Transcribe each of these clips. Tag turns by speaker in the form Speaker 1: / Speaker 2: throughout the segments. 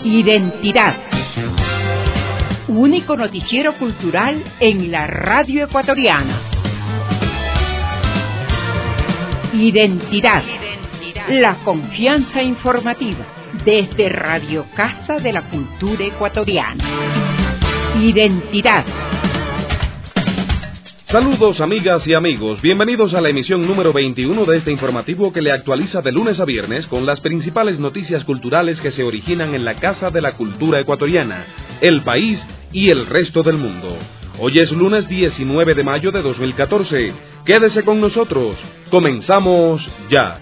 Speaker 1: Identidad. Único noticiero cultural en la radio ecuatoriana. Identidad. La confianza informativa desde Radio Casa de la Cultura Ecuatoriana. Identidad.
Speaker 2: Saludos amigas y amigos, bienvenidos a la emisión número 21 de este informativo que le actualiza de lunes a viernes con las principales noticias culturales que se originan en la Casa de la Cultura Ecuatoriana, el país y el resto del mundo. Hoy es lunes 19 de mayo de 2014. Quédese con nosotros. Comenzamos ya.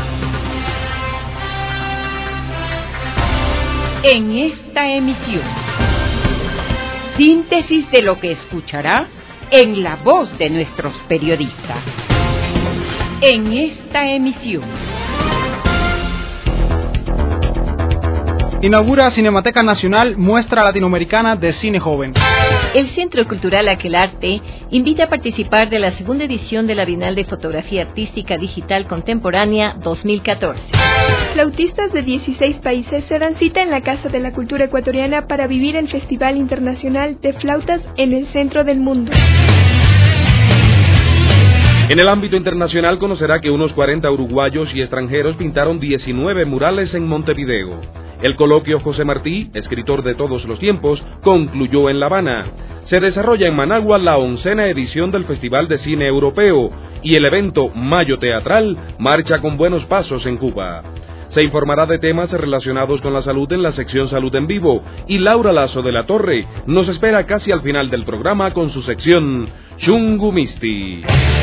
Speaker 1: En esta emisión, síntesis de lo que escuchará en la voz de nuestros periodistas. En esta emisión.
Speaker 3: Inaugura Cinemateca Nacional Muestra Latinoamericana de Cine Joven.
Speaker 4: El Centro Cultural Aquelarre invita a participar de la segunda edición de la Bienal de Fotografía Artística Digital Contemporánea 2014.
Speaker 5: Flautistas de 16 países se dan cita en la Casa de la Cultura Ecuatoriana para vivir el Festival Internacional de Flautas en el centro del mundo.
Speaker 2: En el ámbito internacional conocerá que unos 40 uruguayos y extranjeros pintaron 19 murales en Montevideo. El coloquio José Martí, escritor de todos los tiempos, concluyó en La Habana. Se desarrolla en Managua la 11ª edición del Festival de Cine Europeo y el evento Mayo Teatral marcha con buenos pasos en Cuba. Se informará de temas relacionados con la salud en la sección Salud en Vivo y Laura Lazo de la Torre nos espera casi al final del programa con su sección Chungumisti.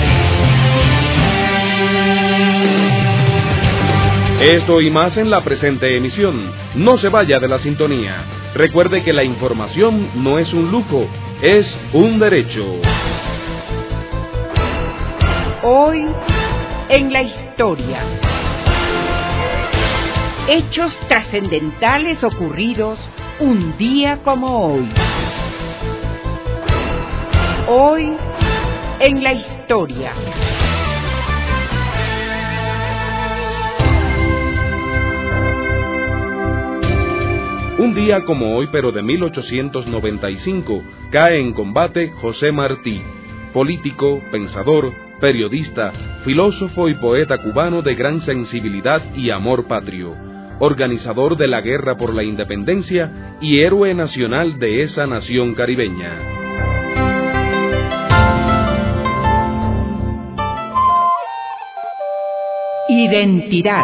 Speaker 2: Esto y más en la presente emisión. No se vaya de la sintonía. Recuerde que la información no es un lujo, es un derecho.
Speaker 1: Hoy en la historia. Hechos trascendentales ocurridos un día como hoy. Hoy en la historia.
Speaker 2: Un día como hoy, pero de 1895, cae en combate José Martí, político, pensador, periodista, filósofo y poeta cubano de gran sensibilidad y amor patrio, organizador de la guerra por la independencia y héroe nacional de esa nación caribeña.
Speaker 1: Identidad.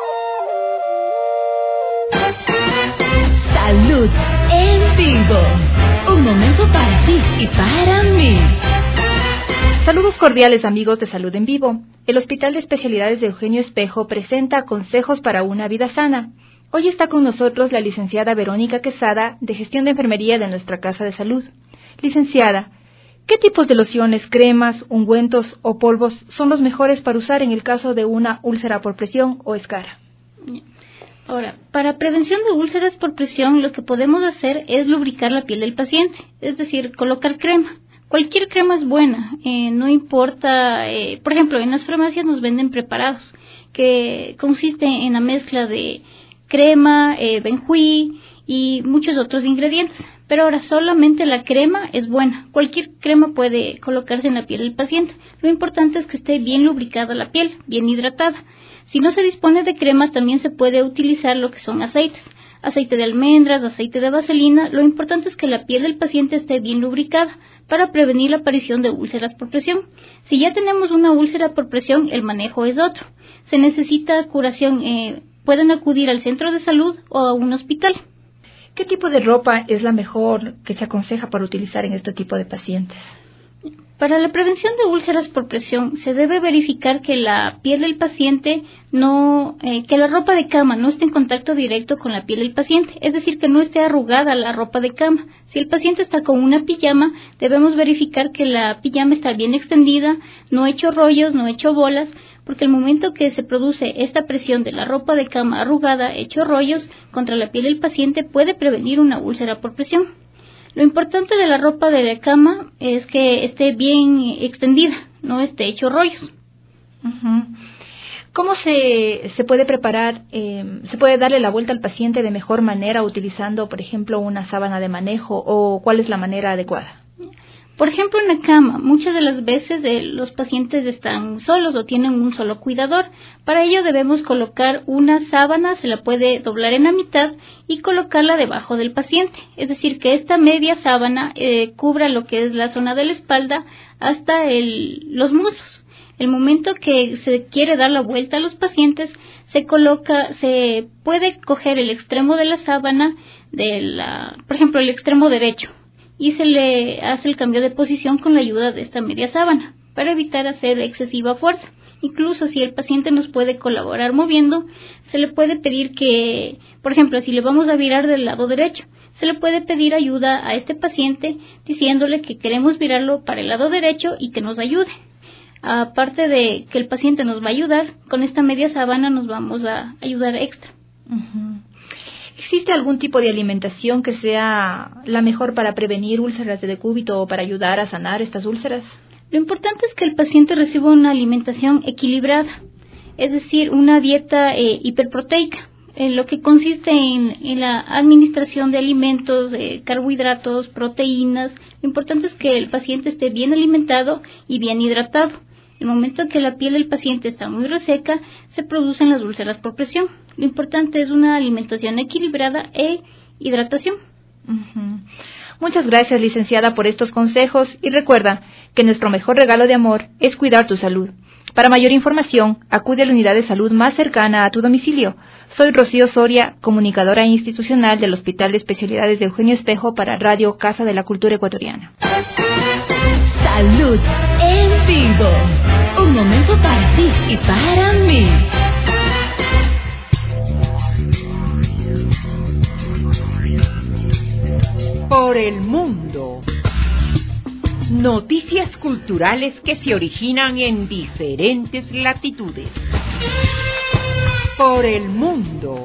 Speaker 6: Salud en Vivo. Un momento para ti y para mí.
Speaker 7: Saludos cordiales amigos de Salud en Vivo. El Hospital de Especialidades de Eugenio Espejo presenta consejos para una vida sana. Hoy está con nosotros la licenciada Verónica Quesada, de Gestión de Enfermería de nuestra Casa de Salud. Licenciada, ¿qué tipos de lociones, cremas, ungüentos o polvos son los mejores para usar en el caso de una úlcera por presión o escara?
Speaker 8: Ahora, para prevención de úlceras por presión, lo que podemos hacer es lubricar la piel del paciente, es decir, colocar crema. Cualquier crema es buena, no importa, por ejemplo, en las farmacias nos venden preparados, que consiste en la mezcla de crema, benjuí y muchos otros ingredientes. Pero ahora, solamente la crema es buena. Cualquier crema puede colocarse en la piel del paciente. Lo importante es que esté bien lubricada la piel, bien hidratada. Si no se dispone de crema, también se puede utilizar lo que son aceites. Aceite de almendras, aceite de vaselina. Lo importante es que la piel del paciente esté bien lubricada para prevenir la aparición de úlceras por presión. Si ya tenemos una úlcera por presión, el manejo es otro. Se necesita curación. Pueden acudir al centro de salud o a un hospital.
Speaker 7: ¿Qué tipo de ropa es la mejor que se aconseja para utilizar en este tipo de pacientes?
Speaker 8: Para la prevención de úlceras por presión se debe verificar que la piel del paciente que la ropa de cama no esté en contacto directo con la piel del paciente, es decir, que no esté arrugada la ropa de cama. Si el paciente está con una pijama, debemos verificar que la pijama está bien extendida, no hecho rollos, no hecho bolas, porque el momento que se produce esta presión de la ropa de cama arrugada, hecho rollos, contra la piel del paciente puede prevenir una úlcera por presión. Lo importante de la ropa de la cama es que esté bien extendida, no esté hecho rollos.
Speaker 7: ¿Cómo se puede preparar, se puede darle la vuelta al paciente de mejor manera utilizando, por ejemplo, una sábana de manejo, o cuál es la manera adecuada?
Speaker 8: Por ejemplo, en la cama, muchas de las veces los pacientes están solos o tienen un solo cuidador. Para ello debemos colocar una sábana, se la puede doblar en la mitad y colocarla debajo del paciente. Es decir, que esta media sábana cubra lo que es la zona de la espalda hasta los muslos. El momento que se quiere dar la vuelta a los pacientes, se puede coger el extremo de la sábana, por ejemplo, el extremo derecho, y se le hace el cambio de posición con la ayuda de esta media sábana, para evitar hacer excesiva fuerza. Incluso si el paciente nos puede colaborar moviendo, se le puede pedir que, por ejemplo, si le vamos a virar del lado derecho, se le puede pedir ayuda a este paciente diciéndole que queremos virarlo para el lado derecho y que nos ayude. Aparte de que el paciente nos va a ayudar, con esta media sábana nos vamos a ayudar extra.
Speaker 7: Uh-huh. ¿Existe algún tipo de alimentación que sea la mejor para prevenir úlceras de decúbito o para ayudar a sanar estas úlceras?
Speaker 8: Lo importante es que el paciente reciba una alimentación equilibrada, es decir, una dieta hiperproteica, lo que consiste en la administración de alimentos, carbohidratos, proteínas. Lo importante es que el paciente esté bien alimentado y bien hidratado. En el momento en que la piel del paciente está muy reseca, se producen las úlceras por presión. Lo importante es una alimentación equilibrada e hidratación.
Speaker 7: Uh-huh. Muchas gracias, licenciada, por estos consejos, y recuerda que nuestro mejor regalo de amor es cuidar tu salud. Para mayor información, acude a la unidad de salud más cercana a tu domicilio. Soy Rocío Soria, comunicadora institucional del Hospital de Especialidades de Eugenio Espejo para Radio Casa de la Cultura Ecuatoriana.
Speaker 6: Salud en vivo. Un momento para ti y para mí.
Speaker 1: Por el mundo. Noticias culturales que se originan en diferentes latitudes. Por el mundo.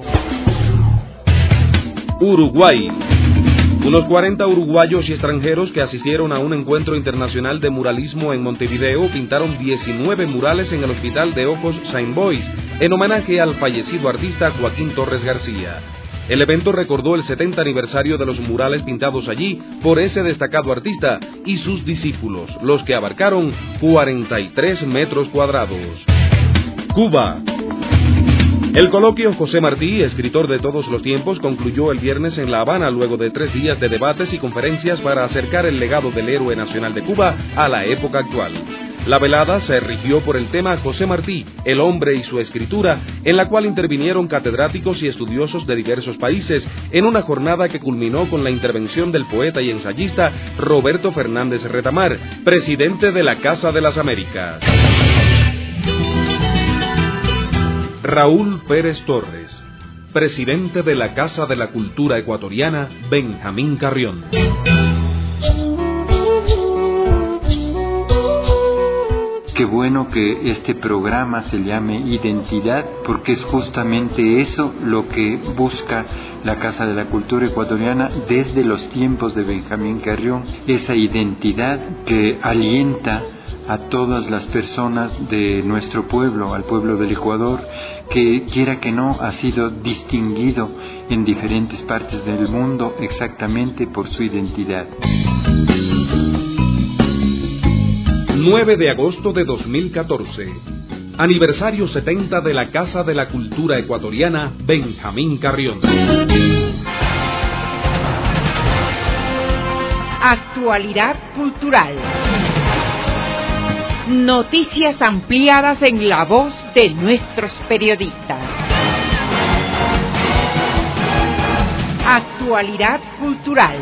Speaker 2: Uruguay. Unos 40 uruguayos y extranjeros que asistieron a un encuentro internacional de muralismo en Montevideo pintaron 19 murales en el Hospital de Ojos Saint Bois, en homenaje al fallecido artista Joaquín Torres García. El evento recordó el 70 aniversario de los murales pintados allí por ese destacado artista y sus discípulos, los que abarcaron 43 metros cuadrados. Cuba. El coloquio José Martí, escritor de todos los tiempos, concluyó el viernes en La Habana luego de 3 días de debates y conferencias para acercar el legado del héroe nacional de Cuba a la época actual. La velada se rigió por el tema José Martí, el hombre y su escritura, en la cual intervinieron catedráticos y estudiosos de diversos países, en una jornada que culminó con la intervención del poeta y ensayista Roberto Fernández Retamar, presidente de la Casa de las Américas. Raúl Pérez Torres, presidente de la Casa de la Cultura Ecuatoriana, Benjamín Carrión.
Speaker 9: Qué bueno que este programa se llame Identidad, porque es justamente eso lo que busca la Casa de la Cultura Ecuatoriana desde los tiempos de Benjamín Carrión, esa identidad que alienta a todas las personas de nuestro pueblo, al pueblo del Ecuador, que quiera que no ha sido distinguido en diferentes partes del mundo exactamente por su identidad.
Speaker 2: 9 de agosto de 2014. Aniversario 70 de la Casa de la Cultura Ecuatoriana, Benjamín Carrión.
Speaker 1: Actualidad cultural. Noticias ampliadas en la voz de nuestros periodistas. Actualidad cultural.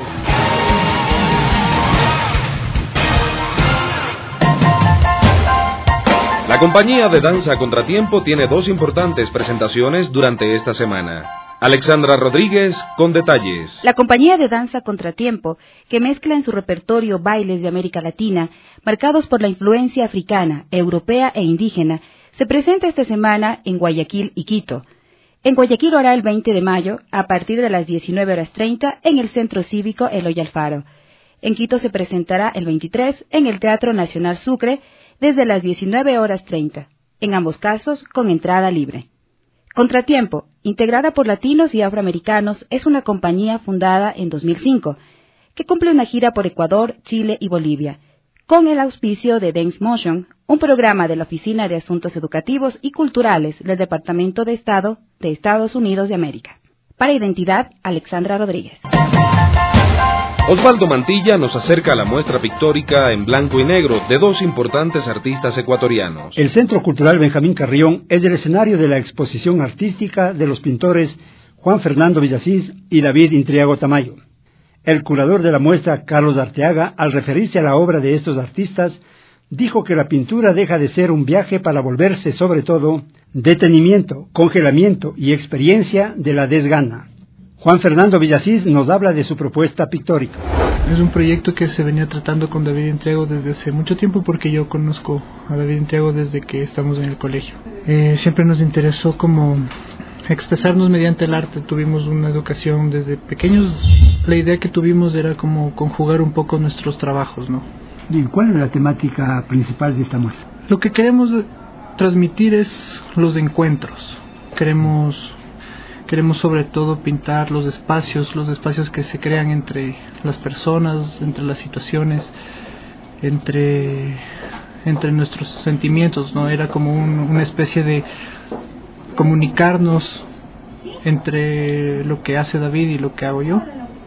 Speaker 2: La compañía de danza Contratiempo tiene 2 importantes presentaciones durante esta semana. Alexandra Rodríguez con detalles.
Speaker 10: La compañía de danza Contratiempo, que mezcla en su repertorio bailes de América Latina, marcados por la influencia africana, europea e indígena, se presenta esta semana en Guayaquil y Quito. En Guayaquil lo hará el 20 de mayo, a partir de las 19:30, en el Centro Cívico Eloy Alfaro. En Quito se presentará el 23 en el Teatro Nacional Sucre, desde las 19:30. en ambos casos con entrada libre. Contratiempo, integrada por latinos y afroamericanos, es una compañía fundada en 2005, que cumple una gira por Ecuador, Chile y Bolivia, con el auspicio de Dance Motion, un programa de la Oficina de Asuntos Educativos y Culturales del Departamento de Estado de Estados Unidos de América. Para Identidad, Alexandra Rodríguez.
Speaker 2: Osvaldo Mantilla nos acerca a la muestra pictórica en blanco y negro de dos importantes artistas ecuatorianos.
Speaker 11: El Centro Cultural Benjamín Carrión es el escenario de la exposición artística de los pintores Juan Fernando Villasís y David Intriago Tamayo. El curador de la muestra, Carlos Arteaga, al referirse a la obra de estos artistas, dijo que la pintura deja de ser un viaje para volverse, sobre todo, detenimiento, congelamiento y experiencia de la desgana. Juan Fernando Villasís nos habla de su propuesta pictórica.
Speaker 12: Es un proyecto que se venía tratando con David Intriago desde hace mucho tiempo, porque yo conozco a David Intriago desde que estamos en el colegio. Siempre nos interesó como expresarnos mediante el arte. Tuvimos una educación desde pequeños. La idea que tuvimos era como conjugar un poco nuestros trabajos, ¿no?
Speaker 11: Bien, ¿cuál es la temática principal de esta muestra?
Speaker 12: Lo que queremos transmitir es los encuentros. Queremos sobre todo pintar los espacios que se crean entre las personas, entre las situaciones, entre nuestros sentimientos, ¿no? Era como una especie de comunicarnos entre lo que hace David y lo que hago yo.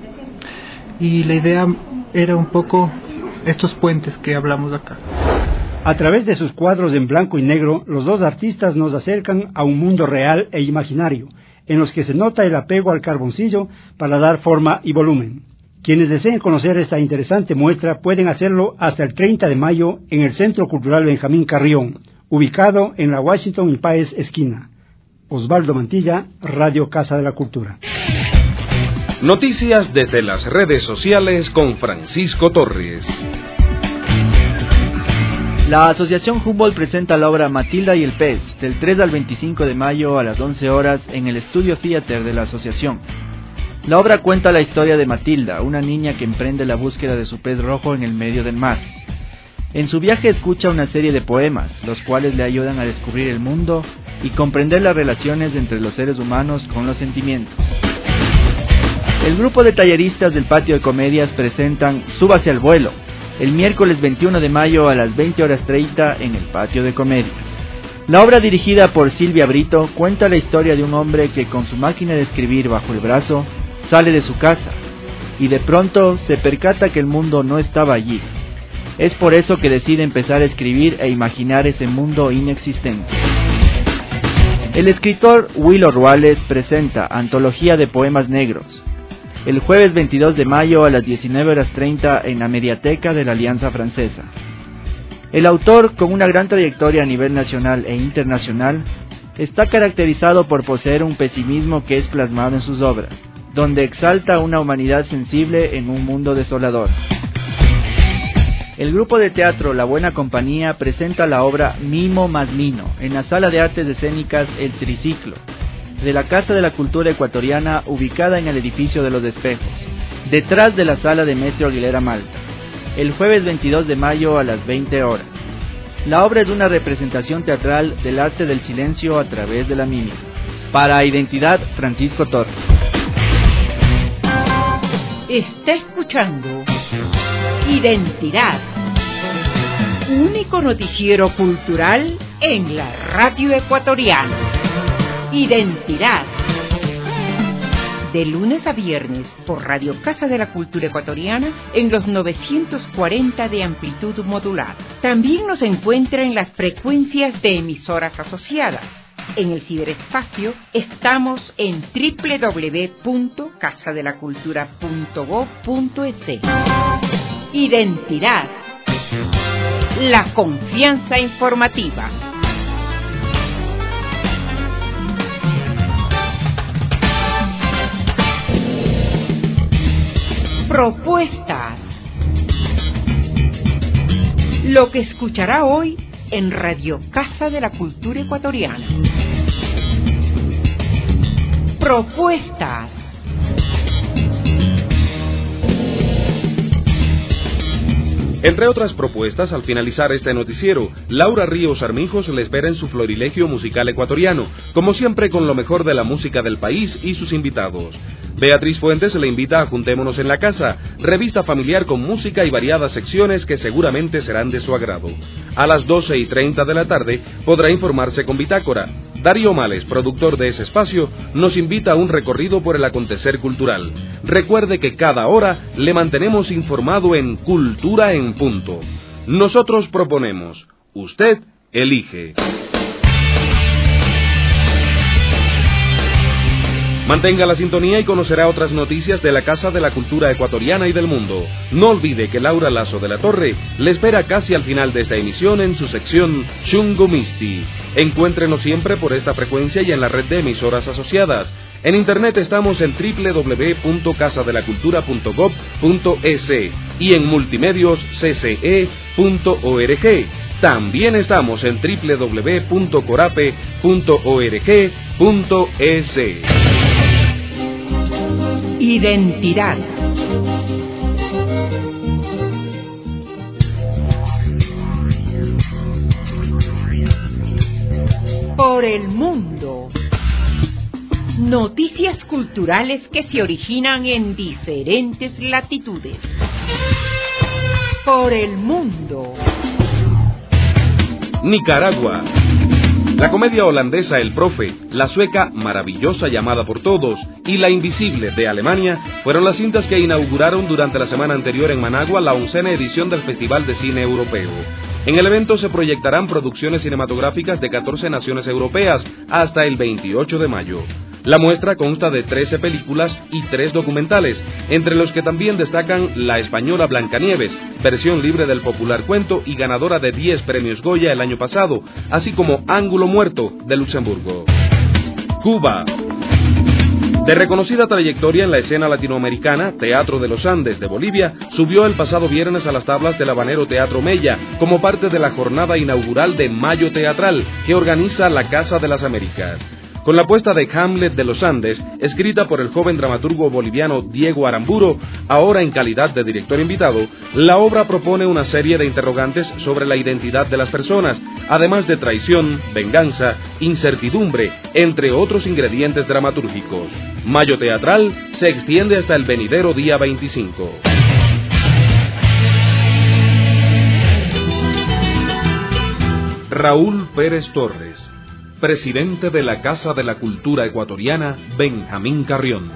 Speaker 12: Y la idea era un poco estos puentes que hablamos acá.
Speaker 11: A través de sus cuadros en blanco y negro, los dos artistas nos acercan a un mundo real e imaginario, en los que se nota el apego al carboncillo para dar forma y volumen. Quienes deseen conocer esta interesante muestra pueden hacerlo hasta el 30 de mayo en el Centro Cultural Benjamín Carrión, ubicado en la Washington y Páez esquina. Osvaldo Mantilla, Radio Casa de la Cultura.
Speaker 2: Noticias desde las redes sociales con Francisco Torres.
Speaker 13: La Asociación Humboldt presenta la obra Matilda y el pez, del 3 al 25 de mayo a las 11 horas en el Estudio Theater de la asociación. La obra cuenta la historia de Matilda, una niña que emprende la búsqueda de su pez rojo en el medio del mar. En su viaje escucha una serie de poemas, los cuales le ayudan a descubrir el mundo y comprender las relaciones entre los seres humanos con los sentimientos. El grupo de talleristas del Patio de Comedias presentan Súbase al vuelo, el miércoles 21 de mayo a las 20:30 en el Patio de Comedias. La obra, dirigida por Silvia Brito, cuenta la historia de un hombre que con su máquina de escribir bajo el brazo sale de su casa y de pronto se percata que el mundo no estaba allí. Es por eso que decide empezar a escribir e imaginar ese mundo inexistente. El escritor Willo Ruales presenta Antología de Poemas Negros, el jueves 22 de mayo a las 19:30 en la Mediateca de la Alianza Francesa. El autor, con una gran trayectoria a nivel nacional e internacional, está caracterizado por poseer un pesimismo que es plasmado en sus obras, donde exalta una humanidad sensible en un mundo desolador. El grupo de teatro La Buena Compañía presenta la obra Mimo más Mino en la Sala de Artes Escénicas El Triciclo, de la Casa de la Cultura Ecuatoriana, ubicada en el edificio de Los Espejos, detrás de la sala de Metro Aguilera Malta, el jueves 22 de mayo a las 20 horas. La obra es una representación teatral del arte del silencio a través de la mímica. Para Identidad, Francisco Torres.
Speaker 1: Está escuchando Identidad, único noticiero cultural en la radio ecuatoriana. Identidad, de lunes a viernes por Radio Casa de la Cultura Ecuatoriana en los 940 de amplitud modulada. También nos encuentra en las frecuencias de emisoras asociadas. En el ciberespacio estamos en www.casadelacultura.gov.es. Identidad, la confianza informativa. Propuestas. Lo que escuchará hoy en Radio Casa de la Cultura Ecuatoriana. Propuestas.
Speaker 2: Entre otras propuestas, al finalizar este noticiero, Laura Ríos Armijos le espera en su florilegio musical ecuatoriano, como siempre con lo mejor de la música del país y sus invitados. Beatriz Fuentes le invita a Juntémonos en la Casa, revista familiar con música y variadas secciones que seguramente serán de su agrado. A las 12:30 de la tarde podrá informarse con Bitácora. Darío Males, productor de ese espacio, nos invita a un recorrido por el acontecer cultural. Recuerde que cada hora le mantenemos informado en Cultura en Punto. Nosotros proponemos, usted elige. Mantenga la sintonía y conocerá otras noticias de la Casa de la Cultura Ecuatoriana y del mundo. No olvide que Laura Lazo de la Torre le espera casi al final de esta emisión en su sección Chungo Misti. Encuéntrenos siempre por esta frecuencia y en la red de emisoras asociadas. En internet estamos en www.casadelacultura.gov.es y en multimedios cce.org. También estamos en www.corape.org.es.
Speaker 1: Identidad. Por el mundo. Noticias culturales que se originan en diferentes latitudes. Por el mundo.
Speaker 2: Nicaragua. La comedia holandesa El Profe, la sueca Maravillosa llamada por todos y La Invisible de Alemania fueron las cintas que inauguraron durante la semana anterior en Managua la 11ª edición del Festival de Cine Europeo. En el evento se proyectarán producciones cinematográficas de 14 naciones europeas hasta el 28 de mayo. La muestra consta de 13 películas y 3 documentales, entre los que también destacan la española Blancanieves, versión libre del popular cuento y ganadora de 10 premios Goya el año pasado, así como Ángulo Muerto de Luxemburgo. Cuba. De reconocida trayectoria en la escena latinoamericana, Teatro de los Andes de Bolivia subió el pasado viernes a las tablas del habanero Teatro Mella como parte de la jornada inaugural de Mayo Teatral que organiza la Casa de las Américas. Con la puesta de Hamlet de los Andes, escrita por el joven dramaturgo boliviano Diego Aramburo, ahora en calidad de director invitado, la obra propone una serie de interrogantes sobre la identidad de las personas, además de traición, venganza, incertidumbre, entre otros ingredientes dramatúrgicos. Mayo Teatral se extiende hasta el venidero día 25. Raúl Pérez Torres, presidente de la Casa de la Cultura Ecuatoriana, Benjamín Carrión.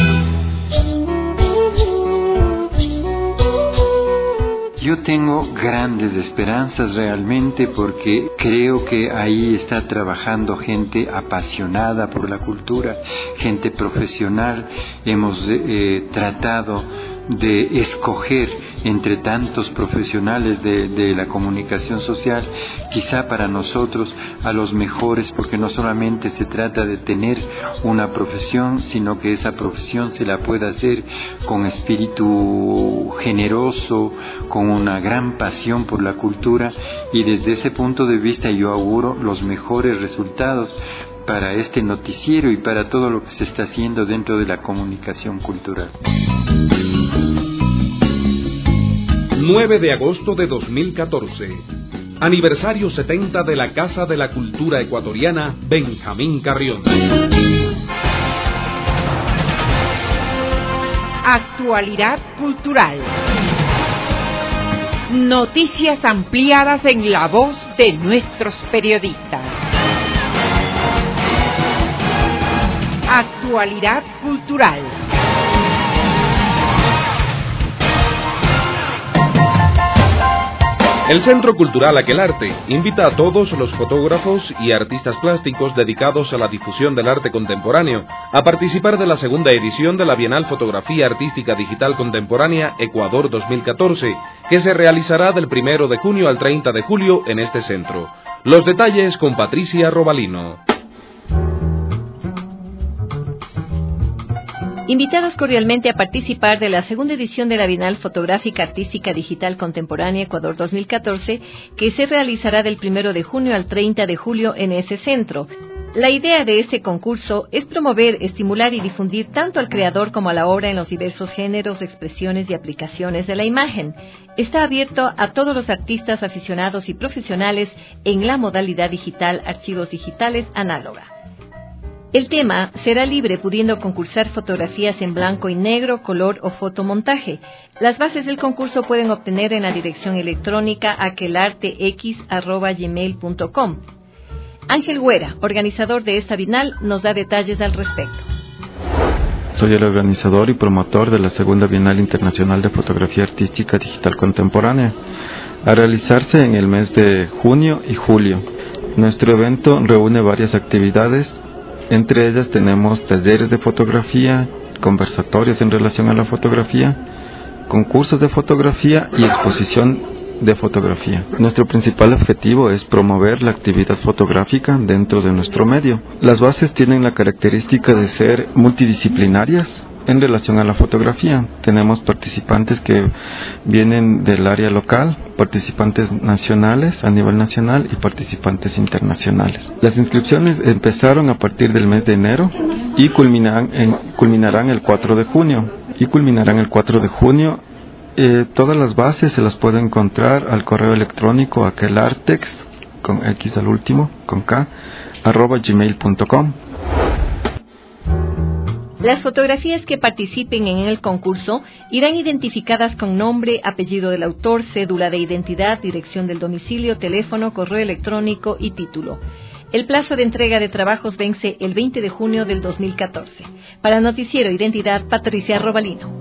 Speaker 9: Yo tengo grandes esperanzas realmente porque creo que ahí está trabajando gente apasionada por la cultura, gente profesional. Hemos tratado de escoger entre tantos profesionales de la comunicación social, quizá para nosotros a los mejores, porque no solamente se trata de tener una profesión, sino que esa profesión se la pueda hacer con espíritu generoso, con una gran pasión por la cultura, y desde ese punto de vista yo auguro los mejores resultados para este noticiero y para todo lo que se está haciendo dentro de la comunicación cultural.
Speaker 2: 9 de agosto de 2014. Aniversario 70 de la Casa de la Cultura Ecuatoriana, Benjamín Carrión.
Speaker 1: Actualidad cultural. Noticias ampliadas en la voz de nuestros periodistas. Actualidad cultural.
Speaker 2: El Centro Cultural Aquelarre invita a todos los fotógrafos y artistas plásticos dedicados a la difusión del arte contemporáneo a participar de la segunda edición de la Bienal Fotografía Artística Digital Contemporánea Ecuador 2014, que se realizará del 1 de junio al 30 de julio en este centro. Los detalles con Patricia Robalino.
Speaker 4: Invitados cordialmente a participar de la segunda edición de la Bienal Fotográfica Artística Digital Contemporánea Ecuador 2014, que se realizará del 1 de junio al 30 de julio en ese centro. La idea de este concurso es promover, estimular y difundir tanto al creador como a la obra en los diversos géneros, expresiones y aplicaciones de la imagen. Está abierto a todos los artistas, aficionados y profesionales en la modalidad digital, archivos digitales análoga. El tema será libre, pudiendo concursar fotografías en blanco y negro, color o fotomontaje. Las bases del concurso pueden obtener en la dirección electrónica aquelartex@gmail.com. Ángel Güera, organizador de esta bienal, nos da detalles al respecto.
Speaker 14: Soy el organizador y promotor de la segunda Bienal Internacional de Fotografía Artística Digital Contemporánea, a realizarse en el mes de junio y julio. Nuestro evento reúne varias actividades, entre ellas tenemos talleres de fotografía, conversatorios en relación a la fotografía, concursos de fotografía y exposición de fotografía. Nuestro principal objetivo es promover la actividad fotográfica dentro de nuestro medio. Las bases tienen la característica de ser multidisciplinarias en relación a la fotografía. Tenemos participantes que vienen del área local, participantes nacionales a nivel nacional y participantes internacionales. Las inscripciones empezaron a partir del mes de enero y culminarán el 4 de junio. Todas las bases se las puede encontrar al correo electrónico aquelartex, con X al último, con K, @gmail.com.
Speaker 4: Las fotografías que participen en el concurso irán identificadas con nombre, apellido del autor, cédula de identidad, dirección del domicilio, teléfono, correo electrónico y título. El plazo de entrega de trabajos vence el 20 de junio del 2014. Para Noticiero Identidad, Patricia Robalino.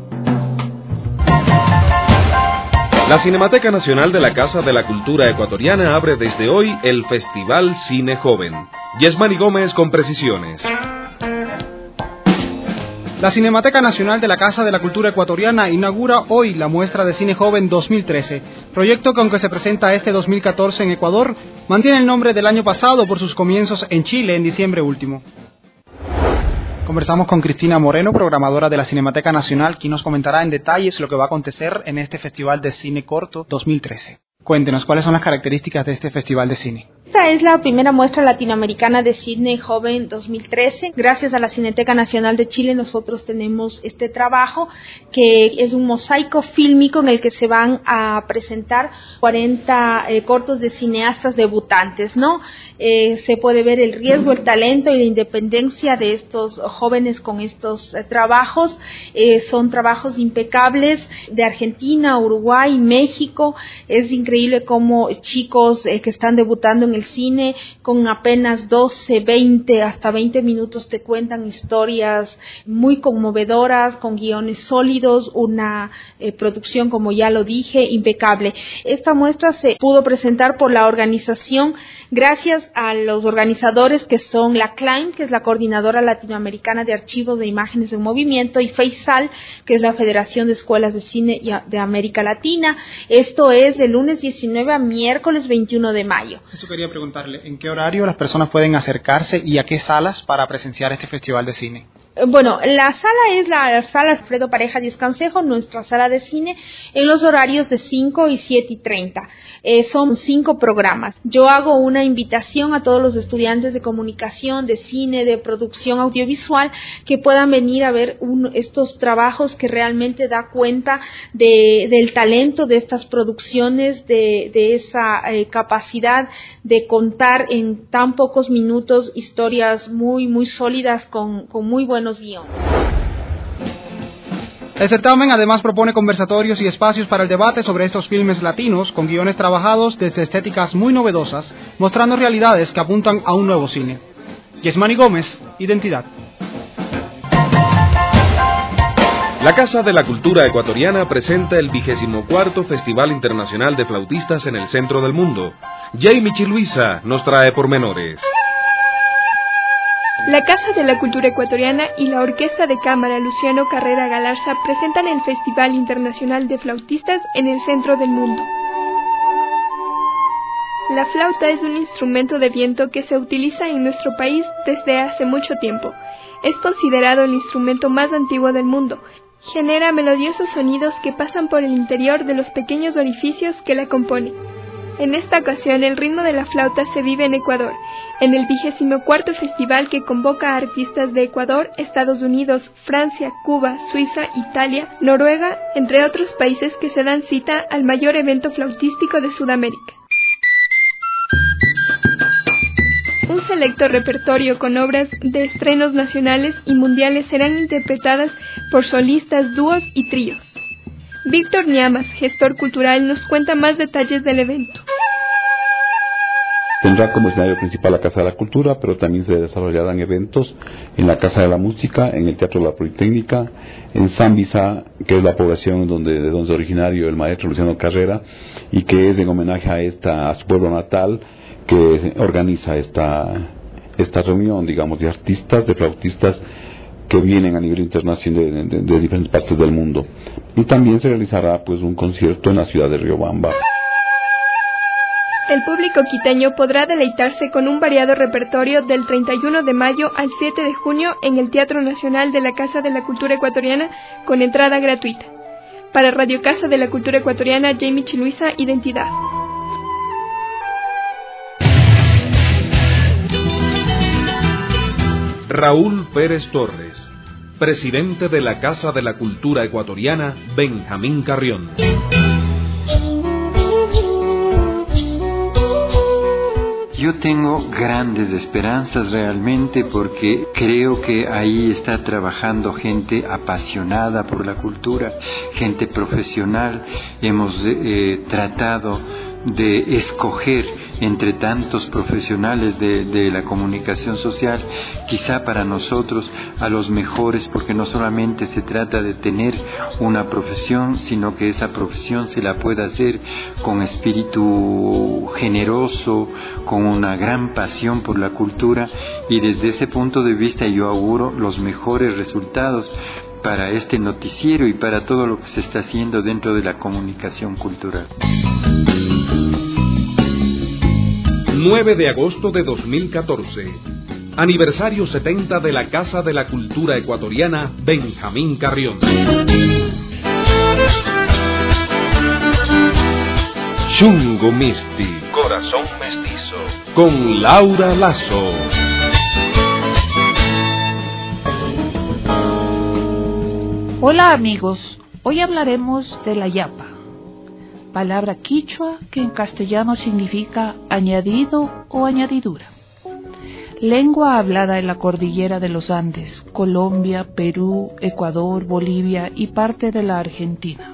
Speaker 2: La Cinemateca Nacional de la Casa de la Cultura Ecuatoriana abre desde hoy el Festival Cine Joven. Yesmani Gómez con precisiones.
Speaker 3: La Cinemateca Nacional de la Casa de la Cultura Ecuatoriana inaugura hoy la muestra de Cine Joven 2013, proyecto que, aunque se presenta este 2014 en Ecuador, mantiene el nombre del año pasado por sus comienzos en Chile en diciembre último. Conversamos con Cristina Moreno, programadora de la Cinemateca Nacional, quien nos comentará en detalles lo que va a acontecer en este Festival de Cine Corto 2013. Cuéntenos, ¿cuáles son las características de este Festival de Cine?
Speaker 15: Esta es la primera muestra latinoamericana de cine joven 2013. Gracias a la Cineteca Nacional de Chile nosotros tenemos este trabajo que es un mosaico fílmico en el que se van a presentar 40 cortos de cineastas debutantes, ¿no? Se puede ver el riesgo, el talento y la independencia de estos jóvenes con estos trabajos. Son trabajos impecables de Argentina, Uruguay, México. Es increíble cómo chicos que están debutando en el cine con apenas 12, 20, hasta 20 minutos te cuentan historias muy conmovedoras, con guiones sólidos, una producción, como ya lo dije, impecable. Esta muestra se pudo presentar por la organización gracias a los organizadores que son la CLAIM, que es la Coordinadora Latinoamericana de Archivos de Imágenes en Movimiento, y FEISAL, que es la Federación de Escuelas de Cine de América Latina. Esto es de lunes 19 a miércoles 21 de mayo.
Speaker 3: Eso quería preguntarle, ¿en qué horario las personas pueden acercarse y a qué salas para presenciar este Festival de Cine?
Speaker 15: Bueno, la sala es la sala Alfredo Pareja Díez Canseco, nuestra sala de cine, en los horarios de 5 y 7:30. Son 5 programas. Yo hago una invitación a todos los estudiantes de comunicación, de cine, de producción audiovisual, que puedan venir a ver estos trabajos que realmente da cuenta del talento de estas producciones, de esa capacidad de contar en tan pocos minutos historias muy, muy sólidas con muy buenos guiones.
Speaker 3: El certamen además propone conversatorios y espacios para el debate sobre estos filmes latinos, con guiones trabajados desde estéticas muy novedosas, mostrando realidades que apuntan a un nuevo cine. Yesmani Gómez, Identidad.
Speaker 2: La Casa de la Cultura Ecuatoriana presenta el 24º Festival Internacional de Flautistas en el centro del mundo. Jamie Chiluisa nos trae pormenores.
Speaker 5: La Casa de la Cultura Ecuatoriana y la Orquesta de Cámara Luciano Carrera Galarza presentan el Festival Internacional de Flautistas en el centro del mundo. La flauta es un instrumento de viento que se utiliza en nuestro país desde hace mucho tiempo. Es considerado el instrumento más antiguo del mundo. Genera melodiosos sonidos que pasan por el interior de los pequeños orificios que la componen. En esta ocasión, el ritmo de la flauta se vive en Ecuador, en el 24º festival que convoca a artistas de Ecuador, Estados Unidos, Francia, Cuba, Suiza, Italia, Noruega, entre otros países que se dan cita al mayor evento flautístico de Sudamérica. Un selecto repertorio con obras de estrenos nacionales y mundiales serán interpretadas por solistas, dúos y tríos. Víctor Ñamas, gestor cultural, nos cuenta más detalles del evento.
Speaker 16: Tendrá como escenario principal la Casa de la Cultura, pero también se desarrollarán eventos en la Casa de la Música, en el Teatro de la Politécnica, en Zambisa, que es la población de donde es originario el maestro Luciano Carrera, y que es en homenaje a su pueblo natal, que organiza esta reunión, digamos, de artistas, de flautistas, que vienen a nivel internacional de diferentes partes del mundo. Y también se realizará pues un concierto en la ciudad de Riobamba.
Speaker 5: El público quiteño podrá deleitarse con un variado repertorio del 31 de mayo al 7 de junio en el Teatro Nacional de la Casa de la Cultura Ecuatoriana con entrada gratuita. Para Radio Casa de la Cultura Ecuatoriana, Jamie Chiluisa, Identidad.
Speaker 2: Raúl Pérez Torres, presidente de la Casa de la Cultura Ecuatoriana, Benjamín Carrión.
Speaker 9: Yo tengo grandes esperanzas realmente porque creo que ahí está trabajando gente apasionada por la cultura, gente profesional. Hemos tratado de escoger entre tantos profesionales de la comunicación social, quizá para nosotros a los mejores, porque no solamente se trata de tener una profesión, sino que esa profesión se la pueda hacer con espíritu generoso, con una gran pasión por la cultura, y desde ese punto de vista yo auguro los mejores resultados para este noticiero y para todo lo que se está haciendo dentro de la comunicación cultural.
Speaker 2: 9 de agosto de 2014, aniversario 70 de la Casa de la Cultura Ecuatoriana, Benjamín Carrión. Chungo Misti, Corazón Mestizo, con Laura Lazo.
Speaker 17: Hola amigos, hoy hablaremos de la yapa, palabra quichua que en castellano significa añadido o añadidura. Lengua hablada en la cordillera de los Andes, Colombia, Perú, Ecuador, Bolivia y parte de la Argentina.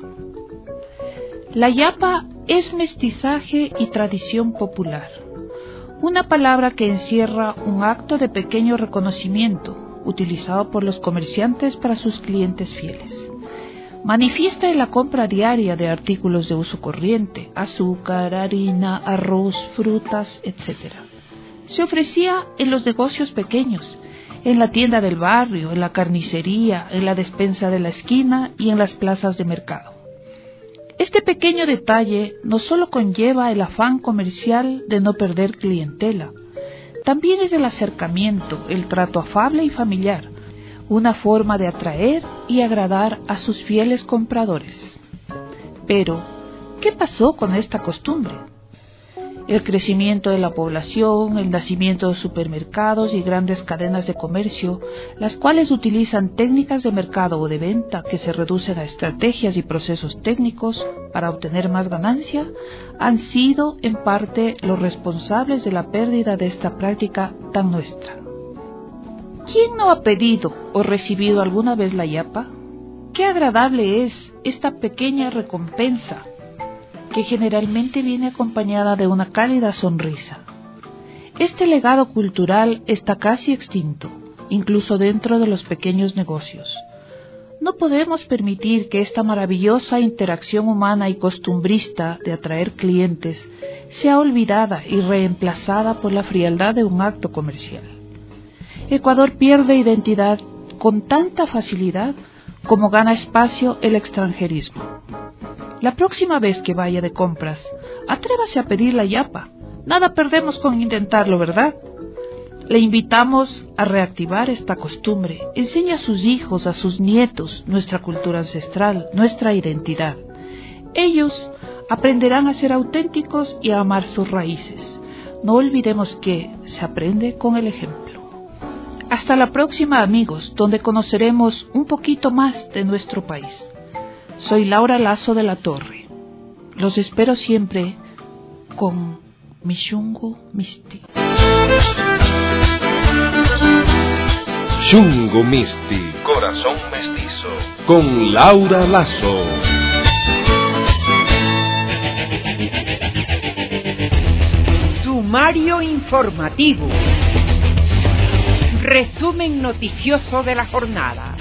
Speaker 17: La yapa es mestizaje y tradición popular, una palabra que encierra un acto de pequeño reconocimiento utilizado por los comerciantes para sus clientes fieles. Manifiesta en la compra diaria de artículos de uso corriente, azúcar, harina, arroz, frutas, etc. Se ofrecía en los negocios pequeños, en la tienda del barrio, en la carnicería, en la despensa de la esquina y en las plazas de mercado. Este pequeño detalle no solo conlleva el afán comercial de no perder clientela, también es el acercamiento, el trato afable y familiar, una forma de atraer y agradar a sus fieles compradores. Pero, ¿qué pasó con esta costumbre? El crecimiento de la población, el nacimiento de supermercados y grandes cadenas de comercio, las cuales utilizan técnicas de mercado o de venta que se reducen a estrategias y procesos técnicos para obtener más ganancia, han sido en parte los responsables de la pérdida de esta práctica tan nuestra. ¿Quién no ha pedido o recibido alguna vez la yapa? Qué agradable es esta pequeña recompensa, que generalmente viene acompañada de una cálida sonrisa. Este legado cultural está casi extinto, incluso dentro de los pequeños negocios. No podemos permitir que esta maravillosa interacción humana y costumbrista de atraer clientes sea olvidada y reemplazada por la frialdad de un acto comercial. Ecuador pierde identidad con tanta facilidad como gana espacio el extranjerismo. La próxima vez que vaya de compras, atrévase a pedir la yapa. Nada perdemos con intentarlo, ¿verdad? Le invitamos a reactivar esta costumbre. Enseñe a sus hijos, a sus nietos, nuestra cultura ancestral, nuestra identidad. Ellos aprenderán a ser auténticos y a amar sus raíces. No olvidemos que se aprende con el ejemplo. Hasta la próxima, amigos, donde conoceremos un poquito más de nuestro país. Soy Laura Lazo de la Torre. Los espero siempre con Mishungu Misti.
Speaker 2: Xungo Misti, Corazón Mestizo, con Laura Lazo.
Speaker 1: Sumario informativo. Resumen noticioso de la jornada.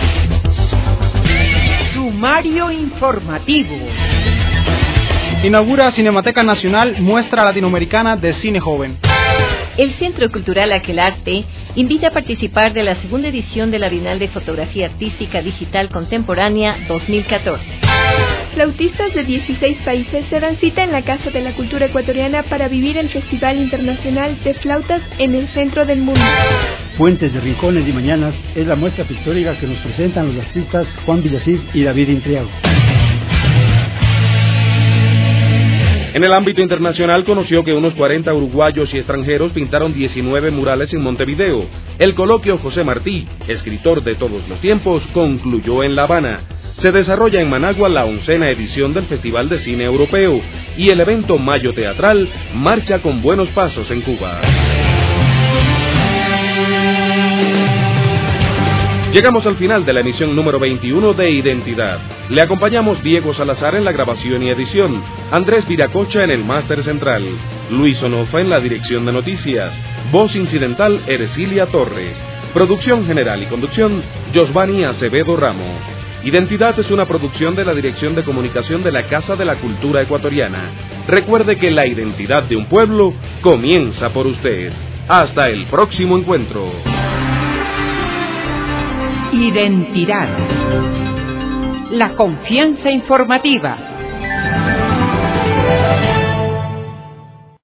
Speaker 1: Sumario informativo.
Speaker 3: Inaugura Cinemateca Nacional Muestra Latinoamericana de Cine Joven.
Speaker 4: El Centro Cultural Aquelarre invita a participar de la segunda edición de la Bienal de Fotografía Artística Digital Contemporánea 2014.
Speaker 5: Flautistas de 16 países se dan cita en la Casa de la Cultura Ecuatoriana para vivir el Festival Internacional de Flautas en el centro del mundo.
Speaker 11: Puentes de Rincones y Mañanas es la muestra pictórica que nos presentan los artistas Juan Villasís y David Intriago.
Speaker 2: En el ámbito internacional conoció que unos 40 uruguayos y extranjeros pintaron 19 murales en Montevideo. El coloquio José Martí, escritor de todos los tiempos, concluyó en La Habana. Se desarrolla en Managua la 11ª edición del Festival de Cine Europeo y el evento Mayo Teatral marcha con buenos pasos en Cuba. Llegamos al final de la emisión número 21 de Identidad. Le acompañamos Diego Salazar en la grabación y edición, Andrés Viracocha en el máster central, Luis Onofa en la dirección de noticias, voz incidental Ercilia Torres, producción general y conducción Josvani Acevedo Ramos. Identidad es una producción de la Dirección de Comunicación de la Casa de la Cultura Ecuatoriana. Recuerde que la identidad de un pueblo comienza por usted. Hasta el próximo encuentro.
Speaker 1: Identidad. La confianza informativa.